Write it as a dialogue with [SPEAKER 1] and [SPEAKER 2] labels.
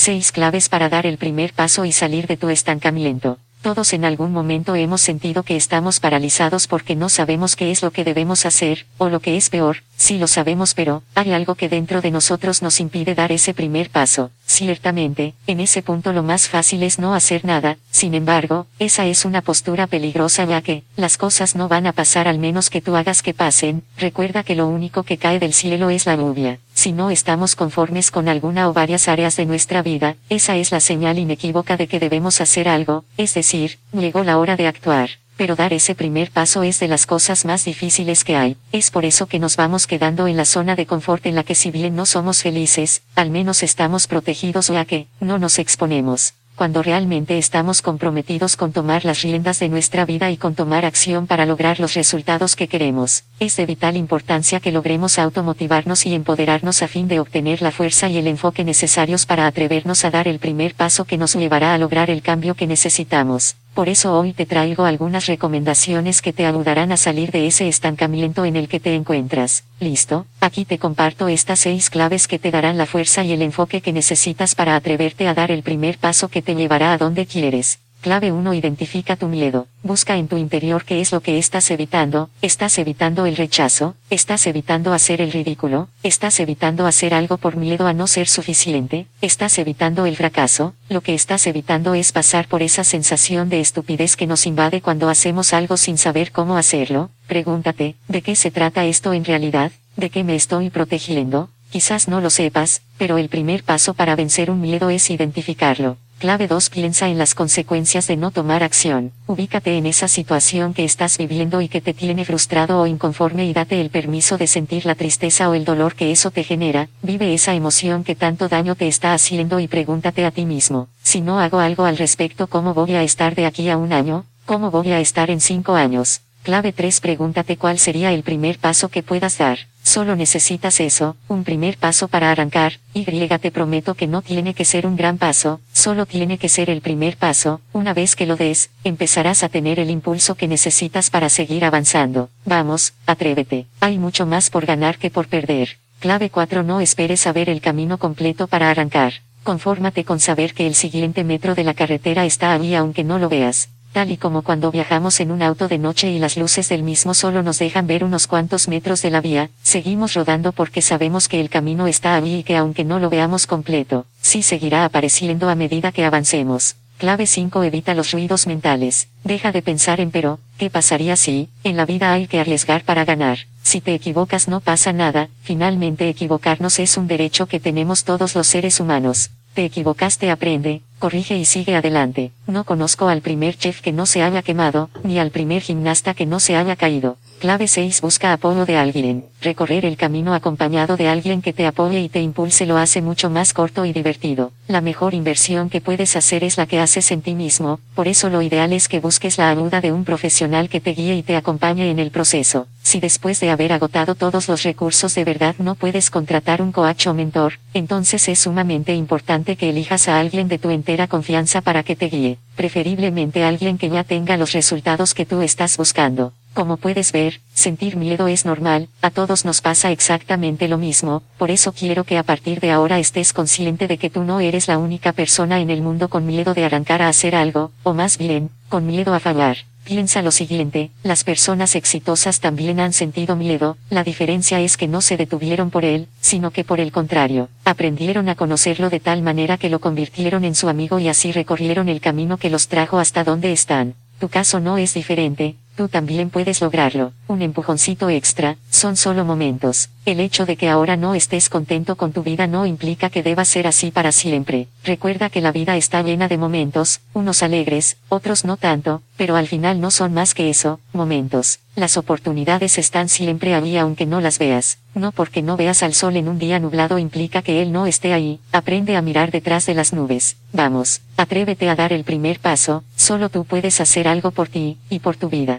[SPEAKER 1] 6 claves para dar el primer paso y salir de tu estancamiento. Todos en algún momento hemos sentido que estamos paralizados porque no sabemos qué es lo que debemos hacer, o lo que es peor, sí lo sabemos pero, hay algo que dentro de nosotros nos impide dar ese primer paso. Ciertamente, en ese punto lo más fácil es no hacer nada, sin embargo, esa es una postura peligrosa ya que, las cosas no van a pasar al menos que tú hagas que pasen. Recuerda que lo único que cae del cielo es la lluvia. Si no estamos conformes con alguna o varias áreas de nuestra vida, esa es la señal inequívoca de que debemos hacer algo, es decir, llegó la hora de actuar. Pero dar ese primer paso es de las cosas más difíciles que hay. Es por eso que nos vamos quedando en la zona de confort en la que si bien no somos felices, al menos estamos protegidos ya que, no nos exponemos. Cuando realmente estamos comprometidos con tomar las riendas de nuestra vida y con tomar acción para lograr los resultados que queremos, es de vital importancia que logremos automotivarnos y empoderarnos a fin de obtener la fuerza y el enfoque necesarios para atrevernos a dar el primer paso que nos llevará a lograr el cambio que necesitamos. Por eso hoy te traigo algunas recomendaciones que te ayudarán a salir de ese estancamiento en el que te encuentras. ¿Listo? Aquí te comparto estas 6 claves que te darán la fuerza y el enfoque que necesitas para atreverte a dar el primer paso que te llevará a donde quieres. Clave 1. Identifica tu miedo. Busca en tu interior qué es lo que estás evitando. ¿Estás evitando el rechazo? ¿Estás evitando hacer el ridículo? ¿Estás evitando hacer algo por miedo a no ser suficiente? ¿Estás evitando el fracaso? Lo que estás evitando es pasar por esa sensación de estupidez que nos invade cuando hacemos algo sin saber cómo hacerlo. Pregúntate, ¿de qué se trata esto en realidad? ¿De qué me estoy protegiendo? Quizás no lo sepas, pero el primer paso para vencer un miedo es identificarlo. Clave 2. Piensa en las consecuencias de no tomar acción. Ubícate en esa situación que estás viviendo y que te tiene frustrado o inconforme y date el permiso de sentir la tristeza o el dolor que eso te genera. Vive esa emoción que tanto daño te está haciendo y pregúntate a ti mismo, si no hago algo al respecto, ¿cómo voy a estar de aquí a un año? ¿Cómo voy a estar en 5 años? Clave 3. Pregúntate cuál sería el primer paso que puedas dar. Solo necesitas eso, un primer paso para arrancar. Te prometo que no tiene que ser un gran paso, solo tiene que ser el primer paso. Una vez que lo des, empezarás a tener el impulso que necesitas para seguir avanzando. Vamos, atrévete. Hay mucho más por ganar que por perder. Clave 4. No esperes a ver el camino completo para arrancar. Confórmate con saber que el siguiente metro de la carretera está allí aunque no lo veas. Tal y como cuando viajamos en un auto de noche y las luces del mismo solo nos dejan ver unos cuantos metros de la vía, seguimos rodando porque sabemos que el camino está allí y que aunque no lo veamos completo, sí seguirá apareciendo a medida que avancemos. Clave 5. Evita los ruidos mentales. Deja de pensar en pero, ¿qué pasaría si? En la vida hay que arriesgar para ganar. Si te equivocas no pasa nada, finalmente equivocarnos es un derecho que tenemos todos los seres humanos. Te equivocaste, aprende, corrige y sigue adelante. No conozco al primer chef que no se haya quemado, ni al primer gimnasta que no se haya caído. Clave 6. Busca apoyo de alguien. Recorrer el camino acompañado de alguien que te apoye y te impulse lo hace mucho más corto y divertido. La mejor inversión que puedes hacer es la que haces en ti mismo, por eso lo ideal es que busques la ayuda de un profesional que te guíe y te acompañe en el proceso. Si después de haber agotado todos los recursos de verdad no puedes contratar un coach o mentor, entonces es sumamente importante que elijas a alguien de tu entera confianza para que te guíe, preferiblemente alguien que ya tenga los resultados que tú estás buscando. Como puedes ver, sentir miedo es normal, a todos nos pasa exactamente lo mismo, por eso quiero que a partir de ahora estés consciente de que tú no eres la única persona en el mundo con miedo de arrancar a hacer algo, o más bien, con miedo a fallar. Piensa lo siguiente, las personas exitosas también han sentido miedo, la diferencia es que no se detuvieron por él, sino que por el contrario, aprendieron a conocerlo de tal manera que lo convirtieron en su amigo y así recorrieron el camino que los trajo hasta donde están. Tu caso no es diferente, tú también puedes lograrlo. Un empujoncito extra, son solo momentos. El hecho de que ahora no estés contento con tu vida no implica que deba ser así para siempre. Recuerda que la vida está llena de momentos, unos alegres, otros no tanto, pero al final no son más que eso, momentos. Las oportunidades están siempre allí aunque no las veas. No porque no veas al sol en un día nublado implica que él no esté ahí. Aprende a mirar detrás de las nubes. Vamos, atrévete a dar el primer paso, solo tú puedes hacer algo por ti, y por tu vida.